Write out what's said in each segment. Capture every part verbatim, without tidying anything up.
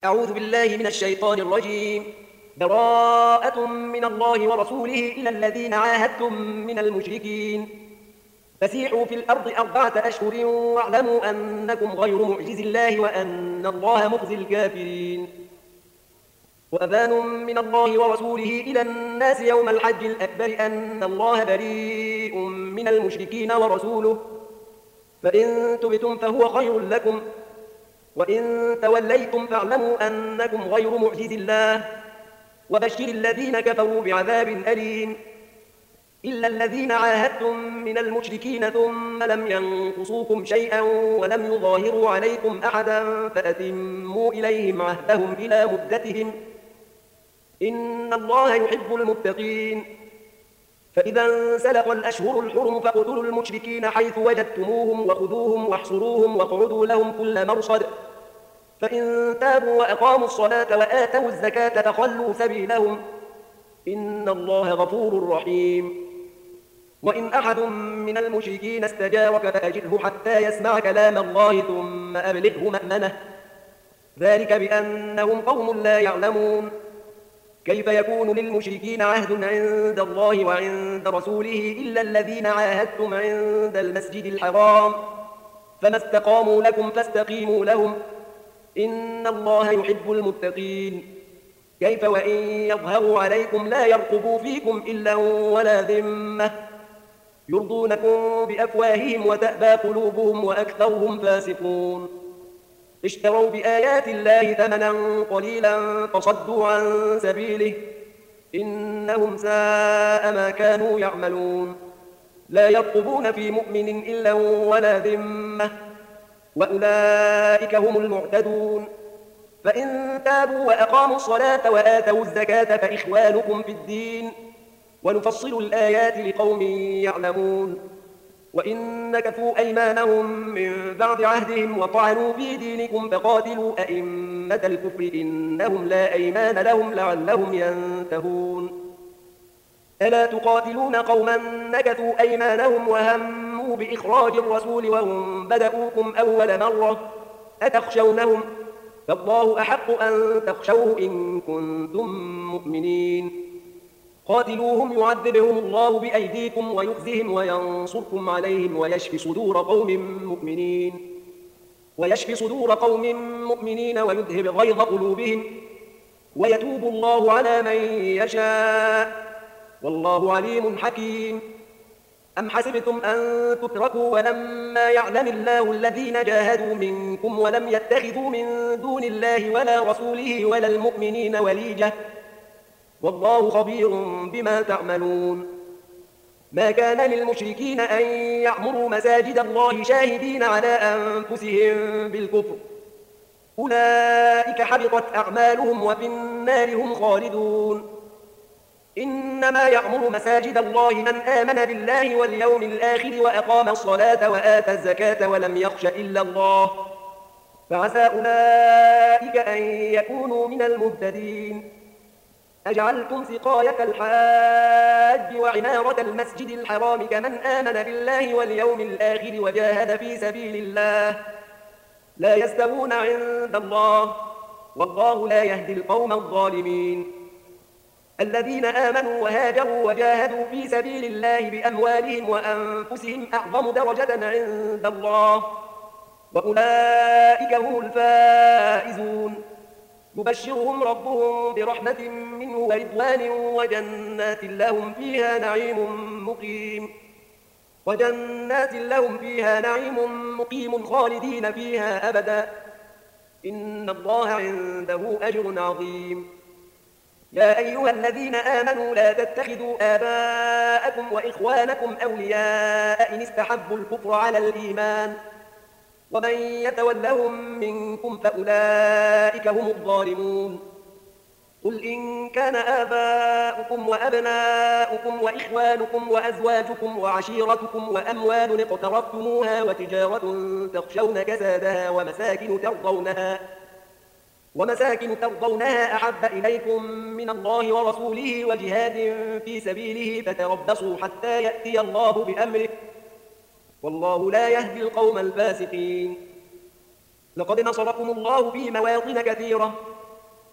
أعوذ بالله من الشيطان الرجيم. براءة من الله ورسوله إلى الذين عاهدتم من المشركين فسيحوا في الأرض أربعة أشهر واعلموا أنكم غير معجز الله وأن الله مخزي الكافرين. وأذان من الله ورسوله إلى الناس يوم الحج الأكبر أن الله بريء من المشركين ورسوله، فإن تبتم فهو خير لكم، وإن توليتم فاعلموا أنكم غير معجز الله، وبشر الذين كفروا بعذاب أليم. إلا الذين عاهدتم من المشركين ثم لم ينقصوكم شيئا ولم يظاهروا عليكم أحدا فأتموا إليهم عهدهم إلى مدتهم، إن الله يحب المتقين. فإذا انسلخ الأشهر الحرم فاقتلوا المشركين حيث وجدتموهم وخذوهم واحصروهم واقعدوا لهم كل مرصد، فإن تابوا وأقاموا الصلاة وآتوا الزكاة فخلوا سبيلهم، إن الله غفور رحيم. وإن أحد من المشركين استجارك فأجره حتى يسمع كلام الله ثم أبلغه مأمنه، ذلك بأنهم قوم لا يعلمون. كيف يكون للمشركين عهد عند الله وعند رسوله إلا الذين عاهدتم عند المسجد الحرام، فما استقاموا لكم فاستقيموا لهم، إن الله يحب المتقين. كيف وإن يظهروا عليكم لا يرقبوا فيكم إلا ولا ذمة، يرضونكم بأفواههم وتأبى قلوبهم وأكثرهم فاسقون. اشتروا بآيات الله ثمنا قليلا فصدوا عن سبيله، إنهم ساء ما كانوا يعملون. لا يرقبون في مؤمن إلا ولا ذمة، وأولئك هم المعتدون. فإن تابوا وأقاموا الصلاة وآتوا الزكاة فإخوانكم في الدين، ونفصل الآيات لقوم يعلمون. وإن نكثوا أيمانهم من بعد عهدهم وطعنوا في دينكم فقاتلوا أئمة الكفر إنهم لا أيمان لهم لعلهم ينتهون. ألا تقاتلون قوما نكثوا أيمانهم وهموا بإخراج الرسول وهم بدؤوكم أول مرة، أتخشونهم؟ فالله أحق أن تخشوه إن كنتم مؤمنين. قاتلوهم يعذبهم الله بأيديكم ويخزهم وينصركم عليهم ويشفي صدور قوم مؤمنين ويشفي صدور قوم مؤمنين ويذهب غيظ قلوبهم، ويتوب الله على من يشاء، والله عليم حكيم. أم حسبتم أن تتركوا ولما يعلم الله الذين جاهدوا منكم ولم يتخذوا من دون الله ولا رسوله ولا المؤمنين وليجة، والله خبير بما تعملون. ما كان للمشركين أن يعمروا مساجد الله شاهدين على أنفسهم بالكفر، أولئك حبطت أعمالهم وفي النار هم خالدون. إنما يعمر مساجد الله من آمن بالله واليوم الآخر وأقام الصلاة وآتى الزكاة ولم يخش إلا الله، فعسى أولئك أن يكونوا من المهتدين. أجعلتم سقاية الحاج وعمارة المسجد الحرام كمن آمن بالله واليوم الآخر وجاهد في سبيل الله لا يستوون عند الله، والله لا يهدي القوم الظالمين. الذين آمنوا وهاجروا وجاهدوا في سبيل الله بأموالهم وأنفسهم أعظم درجة عند الله، وأولئك هم الفائزون. يبشرهم ربهم برحمة منه ورضوان وجنات لهم فيها نعيم مقيم وجنات لهم فيها نعيم مقيم خالدين فيها أبدا، إن الله عنده أجر عظيم. يا أيها الذين آمنوا لا تتخذوا آباءكم وإخوانكم أولياء إن استحبوا الكفر على الإيمان، ومن يتولهم منكم فأولئك هم الظالمون. قل إن كان آباؤكم وأبناؤكم وإخوانكم وأزواجكم وعشيرتكم وأموال اقترفتموها وتجارة تخشون كسادها ومساكن ترضونها ومساكن ترضونها أحب إليكم من الله ورسوله وجهاد في سبيله فتربصوا حتى يأتي الله بأمره، والله لا يهدي القوم الفاسقين. لقد نصركم الله في مواطن كثيرة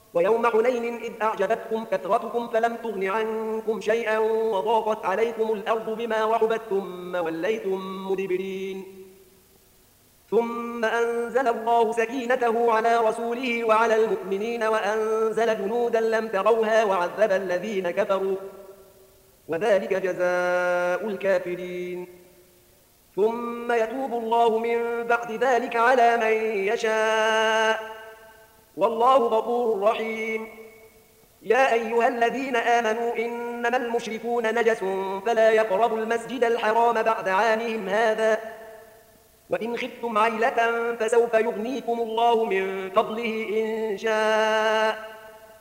ويوم حنين إذ أعجبتكم كثرتكم فلم تغن عنكم شيئا وضاقت عليكم الأرض بما رحبت ثم وليتم مدبرين ثم أنزل الله سكينته على رسوله وعلى المؤمنين وأنزل جنودا لم تروها وعذب الذين كفروا وذلك جزاء الكافرين ثم يتوب الله من بعد ذلك على من يشاء والله غفور رحيم يا أيها الذين آمنوا إنما المشركون نجس فلا يقربوا المسجد الحرام بعد عامهم هذا وإن خفتم عيلة فسوف يغنيكم الله من فضله إن شاء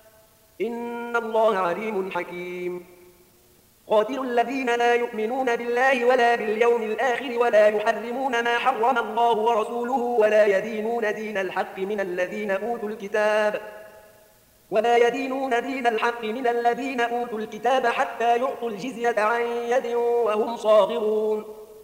إن الله عليم حكيم قاتلوا الذين لا يؤمنون بالله ولا باليوم الآخر ولا يحرمون ما حرم الله ورسوله ولا يدينون دين الحق من الذين أوتوا الكتاب ولا يدينون دين الحق من الذين أوتوا الكتاب حتى يعطوا الجزية عن يد وهم صاغرون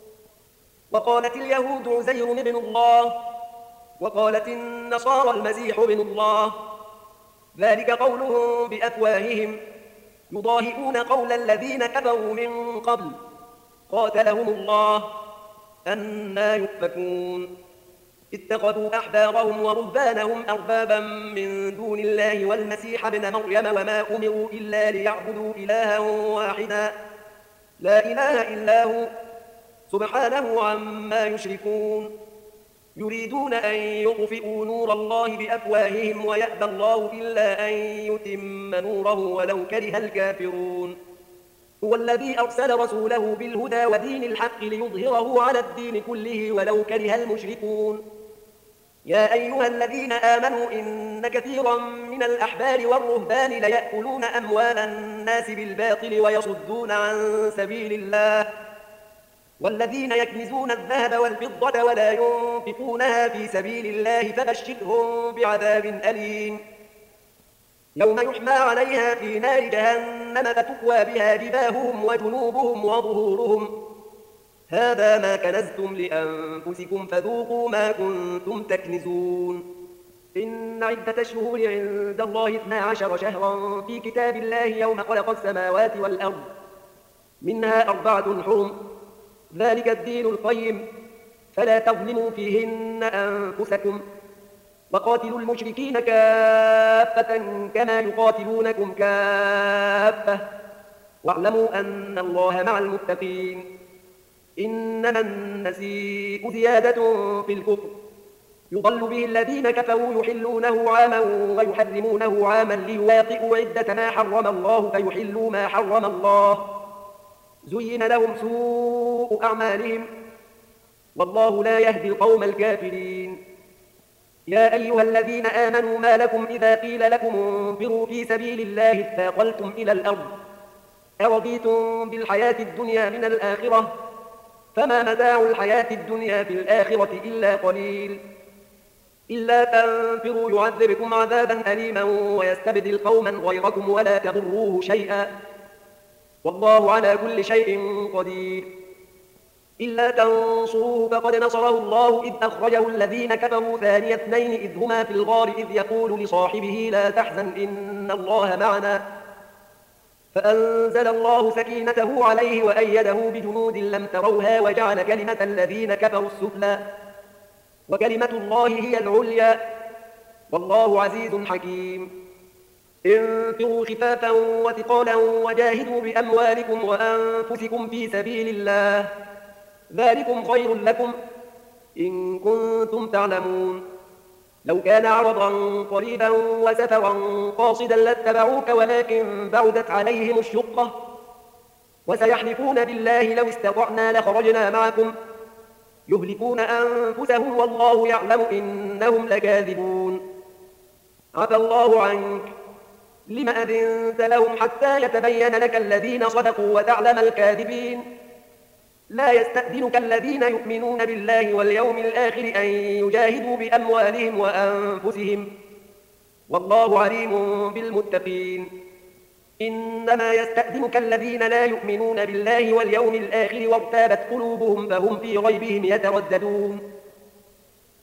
وقالت اليهود عزير ابن الله وقالت النصارى المسيح ابن الله ذلك قولهم بأفواههم يضاهئون قول الذين كفروا من قبل قاتلهم الله أنى يؤفكون اتخذوا أحبارهم ورهبانهم أربابا من دون الله والمسيح ابن مريم وما أمروا إلا ليعبدوا إلها واحدا لا إله إلا هو سبحانه عما يشركون يريدون أن يطفئوا نور الله بأفواههم ويأبى الله إلا أن يتم نوره ولو كره الكافرون هو الذي أرسل رسوله بالهدى ودين الحق ليظهره على الدين كله ولو كره المشركون يا أيها الذين آمنوا إن كثيرا من الأحبار والرهبان ليأكلون أموال الناس بالباطل ويصدون عن سبيل الله والذين يكنزون الذهب والفضة ولا ينفقونها في سبيل الله فبشرهم بعذاب أليم يوم يحمى عليها في نار جهنم فتكوى بها جباههم وجنوبهم وظهورهم هذا ما كنزتم لأنفسكم فذوقوا ما كنتم تكنزون إن عدة الشهور عند الله اثنا عشر شهرا في كتاب الله يوم خلق السماوات والأرض منها أربعة حرم ذلك الدين القيم فلا تظلموا فيهن أنفسكم وقاتلوا المشركين كافة كما يقاتلونكم كافة واعلموا أن الله مع المتقين إنما النسيء زيادة في الكفر يضل به الذين كفروا يحلونه عاما ويحرمونه عاما ليواطئوا عدة ما حرم الله فيحلوا ما حرم الله زين لهم سوء أعمالهم والله لا يهدي القوم الكافرين يا أيها الذين آمنوا ما لكم إذا قيل لكم انفروا في سبيل الله اثاقلتم إلى الأرض أرضيتم بالحياة الدنيا من الآخرة فما متاع الحياة الدنيا في الآخرة إلا قليل إلا تنفروا يعذبكم عذابا أليما ويستبدل قوما غيركم ولا تضروه شيئا والله على كل شيء قدير إلا تنصروه فقد نصره الله إذ أخرجه الذين كفروا ثاني اثنين إذ هما في الغار إذ يقول لصاحبه لا تحزن إن الله معنا فأنزل الله سكينته عليه وأيده بجنود لم تروها وجعل كلمة الذين كفروا السفلى وكلمة الله هي العليا والله عزيز حكيم انفروا خفافا وثقالا وجاهدوا بأموالكم وأنفسكم في سبيل الله ذلكم خير لكم إن كنتم تعلمون لو كان عرضا قريبا وسفرا قاصدا لاتبعوك ولكن بعدت عليهم الشقة وسيحلفون بالله لو استطعنا لخرجنا معكم يهلكون أنفسهم والله يعلم إنهم لكاذبون عفى الله عنك لم أذنت لهم حتى يتبين لك الذين صدقوا وتعلم الكاذبين لا يستأذنك الذين يؤمنون بالله واليوم الآخر أن يجاهدوا بأموالهم وأنفسهم والله عليم بالمتقين إنما يستأذنك الذين لا يؤمنون بالله واليوم الآخر وارتابت قلوبهم فهم في ريبهم يترددون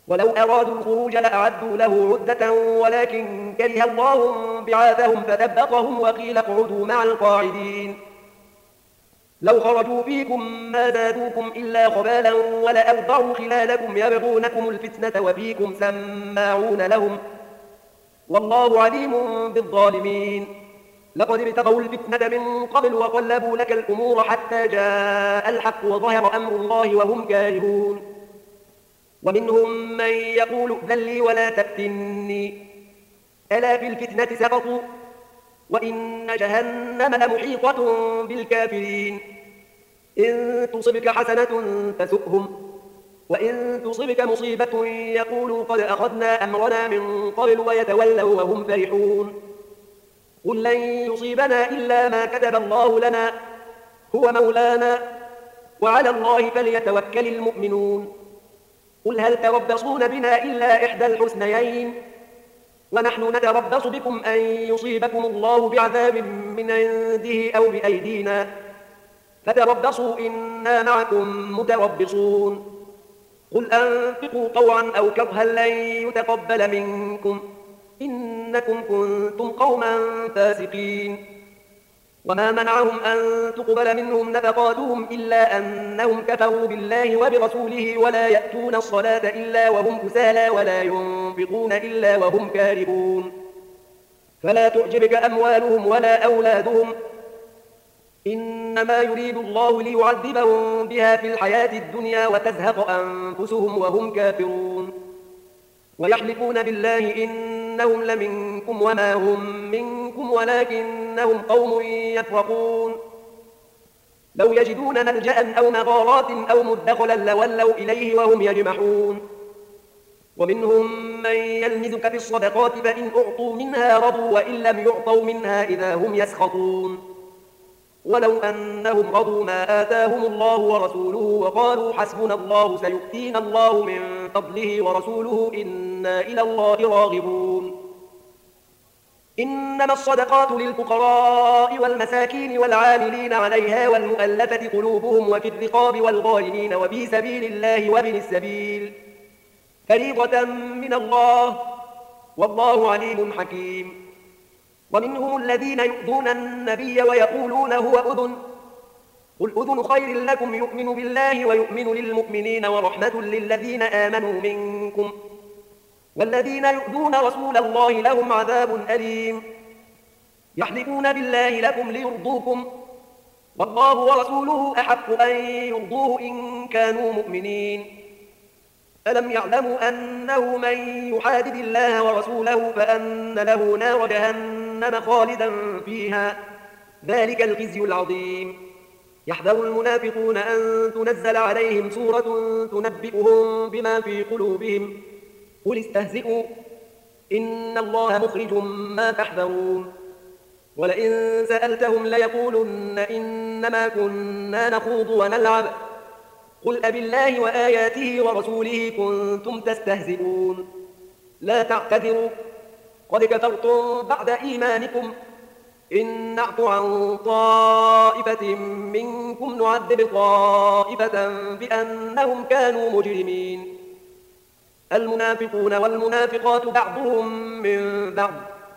ولو أرادوا الخروج لأعدوا له عدة ولكن كره الله بعاثهم فثبطهم وقيل اقعدوا مع القاعدين. لو خرجوا فيكم ما زادوكم إلا خبالا ولأوضعوا خلالكم يبغونكم الفتنة وفيكم سماعون لهم والله عليم بالظالمين. لقد ابتغوا الفتنة من قبل وقلبوا لك الأمور حتى جاء الحق وظهر أمر الله وهم كارهون. ومنهم من يقول ائذن لي ولا تفتني ألا في الفتنة سقطوا وإن جهنم لمحيطة بالكافرين. إن تصبك حسنة تسؤهم وإن تصبك مصيبة يقولوا قد أخذنا أمرنا من قبل ويتولوا وهم فرحون. قل لن يصيبنا إلا ما كتب الله لنا هو مولانا وعلى الله فليتوكل المؤمنون. قل هل تربصون بنا إلا إحدى الحسنيين ونحن نتربص بكم أن يصيبكم الله بعذاب من عنده أو بأيدينا فتربصوا إنا معكم متربصون. قل أنفقوا طوعا أو كرها لن يتقبل منكم إنكم كنتم قوما فاسقين. وما منعهم أن تقبل منهم نفقاتهم إلا أنهم كفروا بالله وبرسوله ولا يأتون الصلاة إلا وهم كسالى ولا ينفقون إلا وهم كارهون. فلا تعجبك أموالهم ولا أولادهم إنما يريد الله ليعذبهم بها في الحياة الدنيا وتزهق أنفسهم وهم كافرون. ويحلفون بالله إنهم لمنكم وما هم منكم ولكنهم قوم يفرقون. لو يجدون ملجأ أو مغارات أو مدخلا لولوا إليه وهم يجمحون. ومنهم من يلمزك في الصدقات فإن أعطوا منها رضوا وإن لم يعطوا منها إذا هم يسخطون. ولو أنهم رضوا ما آتاهم الله ورسوله وقالوا حسبنا الله سيؤتينا الله من فضله ورسوله إنا إلى الله راغبون. إنما الصدقات للفقراء والمساكين والعاملين عليها والمؤلفة قلوبهم وفي الرقاب والغارمين وفي سبيل الله وابن السبيل فريضة من الله والله عليم حكيم. ومنهم الذين يؤذون النبي ويقولون هو أذن قل أذن خير لكم يؤمن بالله ويؤمن للمؤمنين ورحمة للذين آمنوا منكم والذين يؤذون رسول الله لهم عذاب أليم. يحلفون بالله لكم ليرضوكم والله ورسوله أحق أن يرضوه إن كانوا مؤمنين. ألم يعلموا أنه من يحادد الله ورسوله فأن له نار جهنم خالدا فيها ذلك الخزي العظيم. يحذر المنافقون أن تنزل عليهم سورة تنبئهم بما في قلوبهم قل استهزئوا إن الله مخرج ما تحذرون. ولئن سألتهم ليقولن إنما كنا نخوض ونلعب قل أبالله وآياته ورسوله كنتم تستهزئون لا تعتذروا قد كفرتم بعد إيمانكم إن نعف عن طائفة منكم نعذب طائفة بأنهم كانوا مجرمين. المنافقون والمنافقات بعضهم من بعض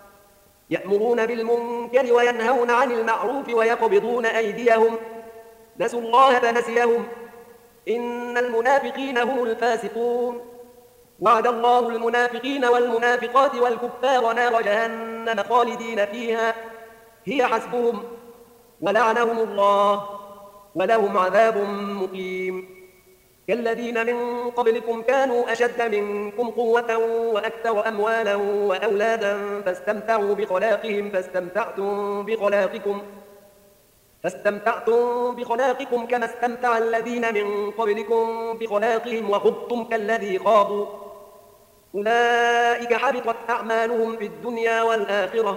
يأمرون بالمنكر وينهون عن المعروف ويقبضون أيديهم نسوا الله فنسيهم إن المنافقين هم الفاسقون. وعد الله المنافقين والمنافقات والكفار نار جهنم خالدين فيها هي حسبهم ولعنهم الله ولهم عذاب مقيم. كالذين من قبلكم كانوا أشد منكم قوة وأكثر أموالا وأولادا فاستمتعوا بخلاقهم فاستمتعتم بخلاقكم فاستمتعتم بخلاقكم كما استمتع الذين من قبلكم بخلاقهم وخضتم كالذي خاضوا أولئك حبطت أعمالهم في الدنيا والآخرة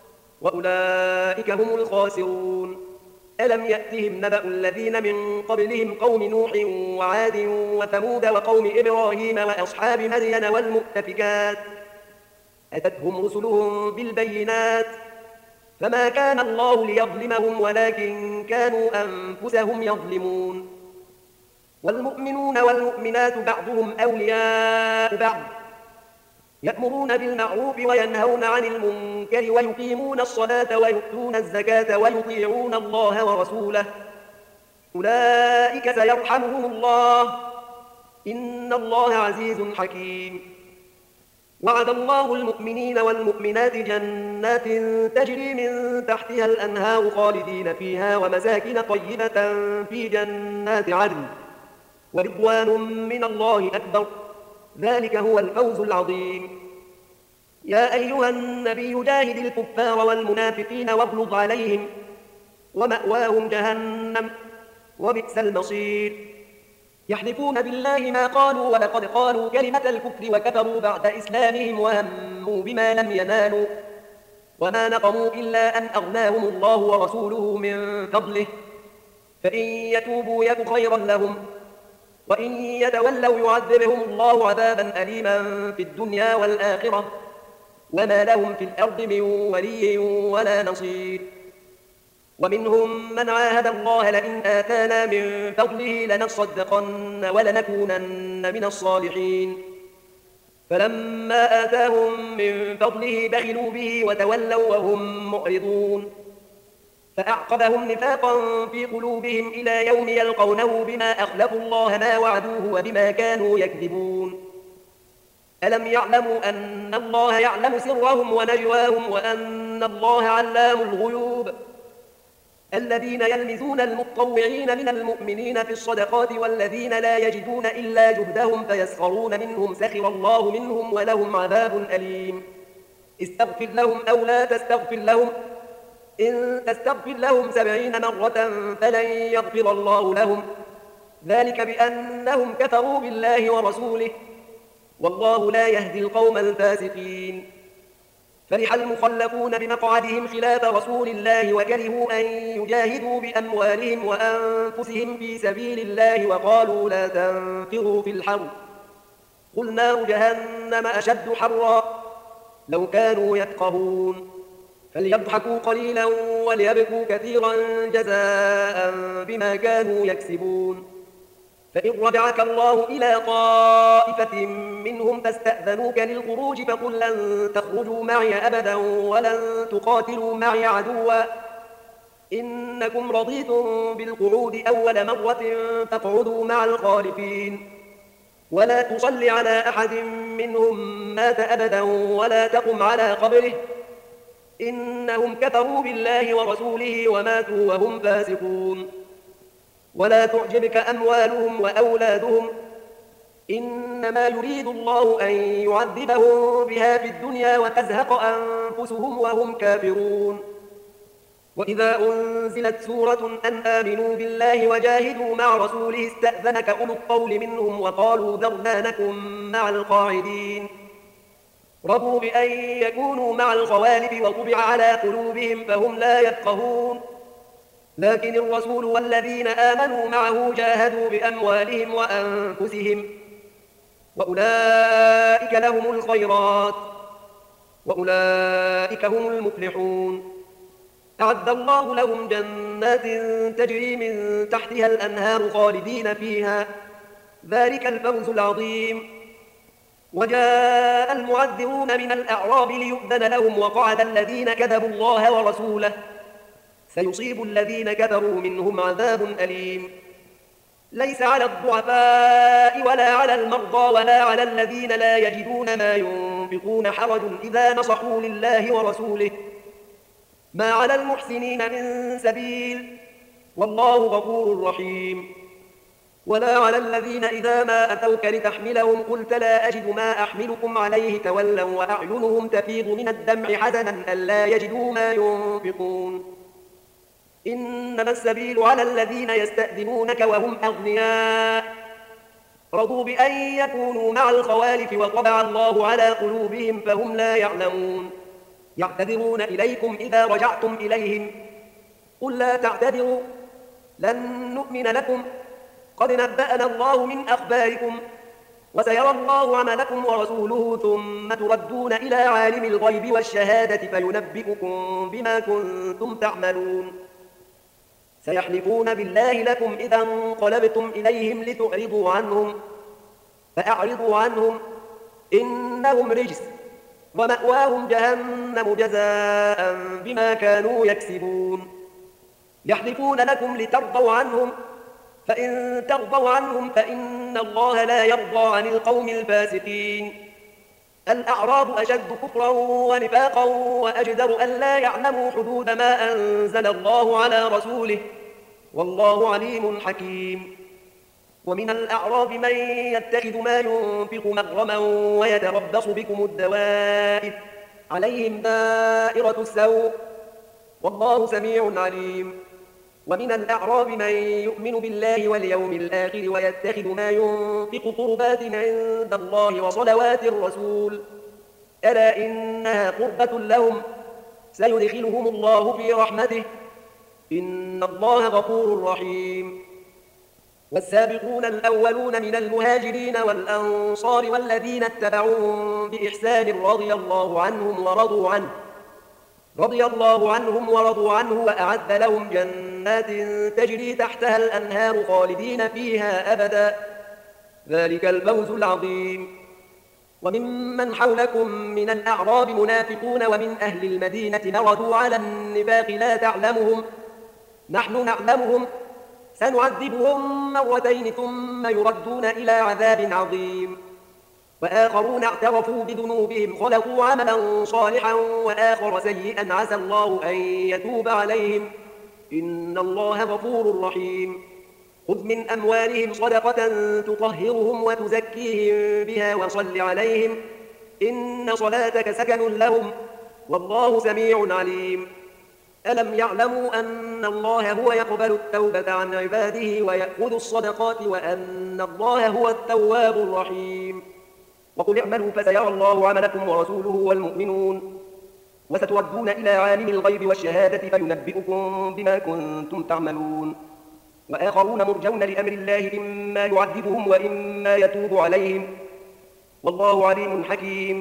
وأولئك هم الخاسرون. ألم يأتهم نبأ الذين من قبلهم قوم نوح وعاد وثمود وقوم إبراهيم وأصحاب مدين والمؤتفكات أتتهم رسلهم بالبينات فما كان الله ليظلمهم ولكن كانوا أنفسهم يظلمون. والمؤمنون والمؤمنات بعضهم أولياء بعض يأمرون بالمعروف وينهون عن المنكر ويقيمون الصلاة ويؤتون الزكاة ويطيعون الله ورسوله أولئك سيرحمهم الله إن الله عزيز حكيم. وعد الله المؤمنين والمؤمنات جنات تجري من تحتها الأنهار خالدين فيها ومساكن طيبة في جنات عدن ورضوان من الله أكبر ذلك هو الفوز العظيم. يا أيها النبي جاهد الكفار والمنافقين واغلظ عليهم ومأواهم جهنم وبئس المصير. يحلفون بالله ما قالوا ولقد قالوا كلمة الكفر وكفروا بعد إسلامهم وهموا بما لم ينالوا وما نقموا إلا أن أغناهم الله ورسوله من فضله فإن يتوبوا يك خيرا لهم وإن يتولوا يعذبهم الله عذابا أليما في الدنيا والآخرة وما لهم في الأرض من ولي ولا نصير. ومنهم من عاهد الله لئن آتانا من فضله لنصدقن ولنكونن من الصالحين فلما آتاهم من فضله بخلوا به وتولوا وهم معرضون فأعقبهم نفاقا في قلوبهم إلى يوم يلقونه بما أخلفوا الله ما وعدوه وبما كانوا يكذبون. ألم يعلموا أن الله يعلم سرهم ونجواهم وأن الله علام الغيوب. الذين يلمزون المتطوعين من المؤمنين في الصدقات والذين لا يجدون إلا جهدهم فيسخرون منهم سخر الله منهم ولهم عذاب أليم. استغفر لهم أو لا تستغفر لهم إن تستغفر لهم سبعين مرة فلن يغفر الله لهم ذلك بأنهم كفروا بالله ورسوله والله لا يهدي القوم الفاسقين. فرح المخلفون بمقعدهم خلاف رسول الله وكرهوا أن يجاهدوا بأموالهم وأنفسهم في سبيل الله وقالوا لا تنفروا في الحر قل نار جهنم أشد حرا لو كانوا يفقهون فليضحكوا قليلا وليبكوا كثيرا جزاء بما كانوا يكسبون. فإن رجعك الله إلى طائفة منهم فاستأذنوك للخروج فقل لن تخرجوا معي أبدا ولن تقاتلوا معي عدوا إنكم رضيتم بالقعود أول مرة فاقعدوا مع الخالفين ولا تصل على أحد منهم مات أبدا ولا تقم على قبره إنهم كفروا بالله ورسوله وماتوا وهم فاسقون. ولا تعجبك أموالهم وأولادهم إنما يريد الله أن يعذبهم بها في الدنيا وتزهق أنفسهم وهم كافرون. وإذا أنزلت سورة أن آمنوا بالله وجاهدوا مع رسوله استأذنك أولو الطول منهم وقالوا ذرنا نكن مع القاعدين رضوا بأن يكونوا مع الخوالف وطبع على قلوبهم فهم لا يفقهون. لكن الرسول والذين آمنوا معه جاهدوا بأموالهم وأنفسهم وأولئك لهم الخيرات وأولئك هم المفلحون. أعد الله لهم جنات تجري من تحتها الأنهار خالدين فيها ذلك الفوز العظيم. وجاء المعذرون من الأعراب ليؤذن لهم وقعد الذين كذبوا الله ورسوله سيصيب الذين كفروا منهم عذاب أليم. ليس على الضعفاء ولا على المرضى ولا على الذين لا يجدون ما ينفقون حرج إذا نصحوا لله ورسوله ما على المحسنين من سبيل والله غفور رحيم. ولا على الذين إذا ما أتوك لتحملهم قلت لا أجد ما أحملكم عليه تولوا وأعينهم تفيض من الدمع حزنا ألا يجدوا ما ينفقون. إنما السبيل على الذين يستأذنونك وهم أغنياء رضوا بأن يكونوا مع الخوالف وطبع الله على قلوبهم فهم لا يعلمون. يعتذرون إليكم إذا رجعتم إليهم قل لا تعتذروا لن نؤمن لكم قد نبأنا الله من أخباركم وسيرى الله عملكم ورسوله ثم تردون إلى عالم الغيب والشهادة فينبئكم بما كنتم تعملون. سيحلفون بالله لكم إذا انقلبتم إليهم لتعرضوا عنهم فأعرضوا عنهم إنهم رجس ومأواهم جهنم جزاء بما كانوا يكسبون يحلفون لكم لترضوا عنهم فإن ترضوا عنهم فإن الله لا يرضى عن القوم الفاسقين الأعراب أشد كفرا ونفاقا وأجدر أن لا يعلموا حدود ما أنزل الله على رسوله والله عليم حكيم ومن الأعراب من يتخذ ما ينفق مغرما ويتربص بكم الدوائر عليهم دائرة السوء والله سميع عليم ومن الأعراب من يؤمن بالله واليوم الآخر ويتخذ ما ينفق قربات عند الله وصلوات الرسول ألا إنها قربة لهم سيدخلهم الله في رحمته إن الله غفور رحيم والسابقون الأولون من المهاجرين والأنصار والذين اتبعوهم بإحسان رضي الله عنهم ورضوا عنه رضي الله عنهم ورضوا عنه وأعد لهم جنات تجري تحتها الأنهار خالدين فيها أبدا ذلك الفوز العظيم وممن حولكم من الأعراب منافقون ومن أهل المدينة مردوا على النفاق لا تعلمهم نحن نعلمهم سنعذبهم مرتين ثم يردون إلى عذاب عظيم وآخرون اعترفوا بذنوبهم خلقوا عملا صالحا وآخر سيئا عسى الله أن يتوب عليهم إن الله غفور رحيم خذ من أموالهم صدقة تطهرهم وتزكيهم بها وصل عليهم إن صلاتك سكن لهم والله سميع عليم ألم يعلموا أن الله هو يقبل التوبة عن عباده ويأخذ الصدقات وأن الله هو التواب الرحيم وقل اعملوا فسيرى الله عملكم ورسوله والمؤمنون وستردون إلى عالم الغيب والشهادة فينبئكم بما كنتم تعملون وآخرون مرجون لأمر الله إما يعذبهم وإما يتوب عليهم والله عليم حكيم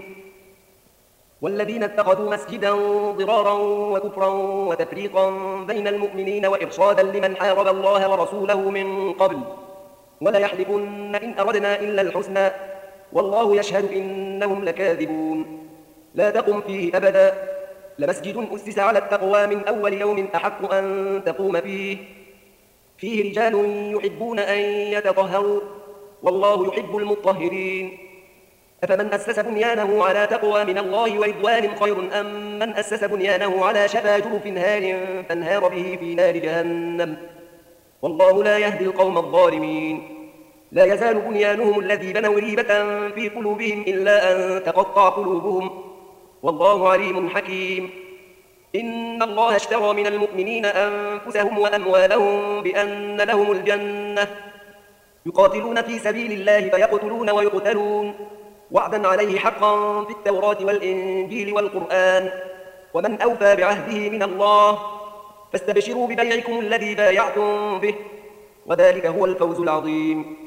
والذين اتخذوا مسجدا ضرارا وكفرا وتفريقا بين المؤمنين وإرصادا لمن حارب الله ورسوله من قبل وليحلفن إن أردنا إلا الحسنى والله يشهد إنهم لكاذبون لا تقم فيه أبدا لمسجد أسس على التقوى من أول يوم أحق أن تقوم فيه فيه رجال يحبون أن يتطهروا والله يحب المطهرين أفمن أسس بنيانه على تقوى من الله ورضوان خير أم من أسس بنيانه على شفا جرف هار فانهار به في نار جهنم والله لا يهدي القوم الظالمين لا يزال بنيانهم الذي بنوا ريبة في قلوبهم إلا أن تقطع قلوبهم والله عليم حكيم إن الله اشترى من المؤمنين أنفسهم وأموالهم بأن لهم الجنة يقاتلون في سبيل الله فيقتلون ويقتلون وعدا عليه حقا في التوراة والإنجيل والقرآن ومن أوفى بعهده من الله فاستبشروا ببيعكم الذي بايعتم به وذلك هو الفوز العظيم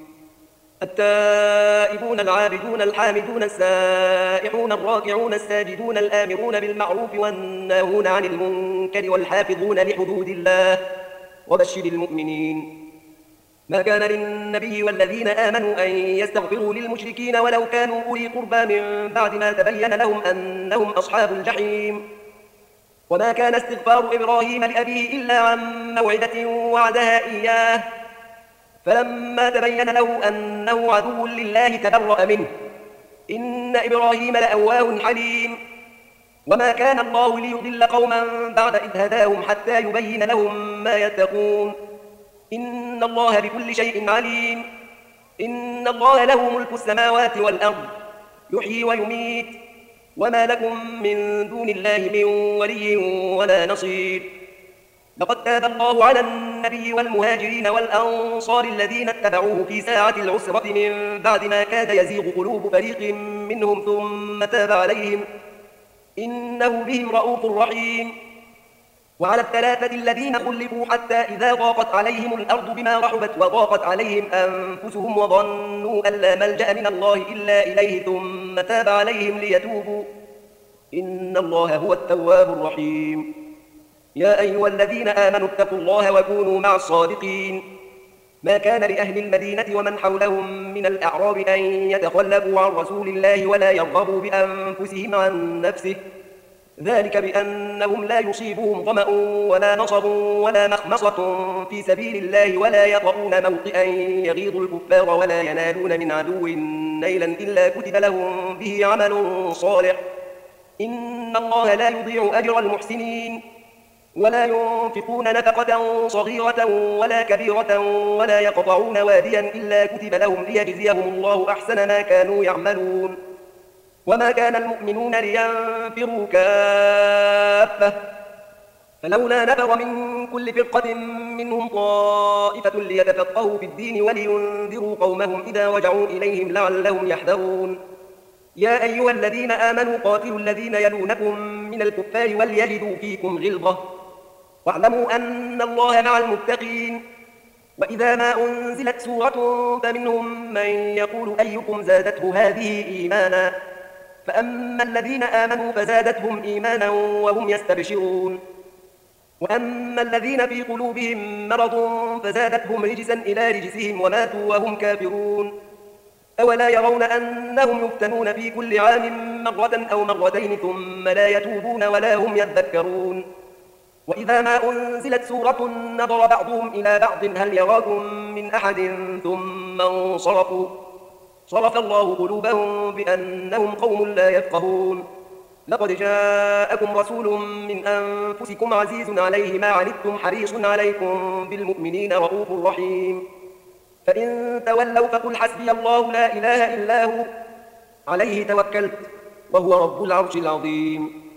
التائبون العابدون الحامدون السائحون الراكعون الساجدون الآمرون بالمعروف والناهون عن المنكر والحافظون لحدود الله وبشر المؤمنين ما كان للنبي والذين آمنوا أن يستغفروا للمشركين ولو كانوا أولي قربى من بعد ما تبين لهم أنهم أصحاب الجحيم وما كان استغفار إبراهيم لأبيه إلا عن موعدة وعدها إياه فلما تبين له أنه عدو لله تبرأ منه إن إبراهيم لأواه حليم وما كان الله ليضل قوما بعد إذ هداهم حتى يبين لهم ما يتقون إن الله بكل شيء عليم إن الله له ملك السماوات والأرض يحيي ويميت وما لكم من دون الله من ولي ولا نصير لقد تاب الله على النبي والمهاجرين والأنصار الذين اتبعوه في ساعة العسرة من بعد ما كاد يزيغ قلوب فريق منهم ثم تاب عليهم إنه بهم رؤوف رحيم وعلى الثلاثة الذين خلفوا حتى إذا ضاقت عليهم الأرض بما رحبت وضاقت عليهم أنفسهم وظنوا أن لا ملجأ من الله إلا إليه ثم تاب عليهم ليتوبوا إن الله هو التواب الرحيم يا أيها الذين آمنوا اتقوا الله وكونوا مع الصادقين ما كان لأهل المدينة ومن حولهم من الأعراب أن يتخلفوا عن رسول الله ولا يرغبوا بأنفسهم عن نفسه ذلك بأنهم لا يصيبهم ظمأ ولا نصب ولا مخمصة في سبيل الله ولا يطؤون موطئا يغيظ الكفار ولا ينالون من عدو نيلا إلا كتب لهم به عمل صالح إن الله لا يضيع أجر المحسنين ولا ينفقون نفقة صغيرة ولا كبيرة ولا يقطعون واديا إلا كتب لهم ليجزيهم الله أحسن ما كانوا يعملون وما كان المؤمنون لينفروا كافة فلولا نفر من كل فرقة منهم طائفة ليتفقهوا في الدين ولينذروا قومهم إذا رجعوا إليهم لعلهم يحذرون يا أيها الذين آمنوا قاتلوا الذين يلونكم من الكفار وليجدوا فيكم غلظة واعلموا أن الله مع المتقين وإذا ما أنزلت سورة فمنهم من يقول أيكم زادته هذه إيمانا فأما الذين آمنوا فزادتهم إيمانا وهم يستبشرون وأما الذين في قلوبهم مرض فزادتهم رجسا إلى رجسهم وماتوا وهم كافرون أولا يرون أنهم يفتنون في كل عام مرة أو مرتين ثم لا يتوبون ولا هم يذكرون وإذا ما أنزلت سورة نظر بعضهم إلى بعض هل يراكم من أحد ثم انصرفوا صرف الله قلوبهم بأنهم قوم لا يفقهون لقد جاءكم رسول من أنفسكم عزيز عليه ما عنتم حريص عليكم بالمؤمنين رؤوف رحيم فإن تولوا فقل حسبي الله لا إله إلا هو عليه توكلت وهو رب العرش العظيم